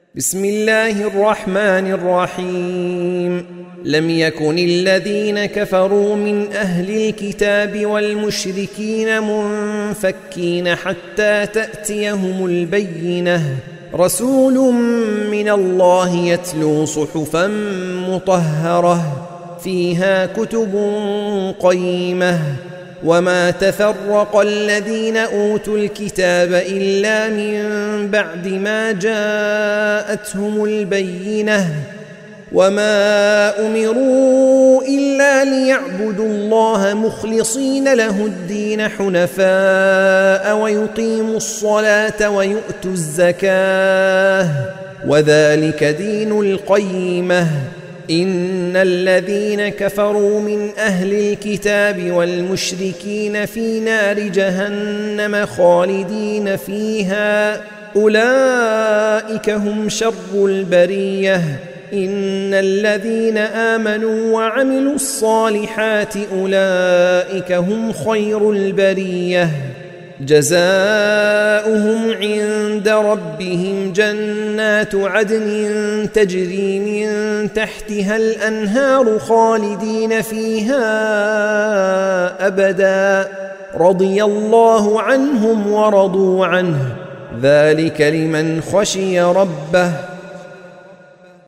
بسم الله الرحمن الرحيم. لم يكن الذين كفروا من أهل الكتاب والمشركين منفكين حتى تأتيهم البينة، رسول من الله يتلو صحفا مطهرة فيها كتب قيمة، وما تفرق الذين أوتوا الكتاب إلا من بعد ما جاءتهم البينة، وما أمروا إلا ليعبدوا الله مخلصين له الدين حنفاء ويقيموا الصلاة ويؤتوا الزكاة، وذلك دين القيمة. إن الذين كفروا من أهل الكتاب والمشركين في نار جهنم خالدين فيها، أولئك هم شر البرية. إن الذين آمنوا وعملوا الصالحات أولئك هم خير البرية، جزاؤهم عند ربهم جنات عدن تجري من تحتها الأنهار خالدين فيها أبدا، رضي الله عنهم ورضوا عنه، ذلك لمن خشي ربه.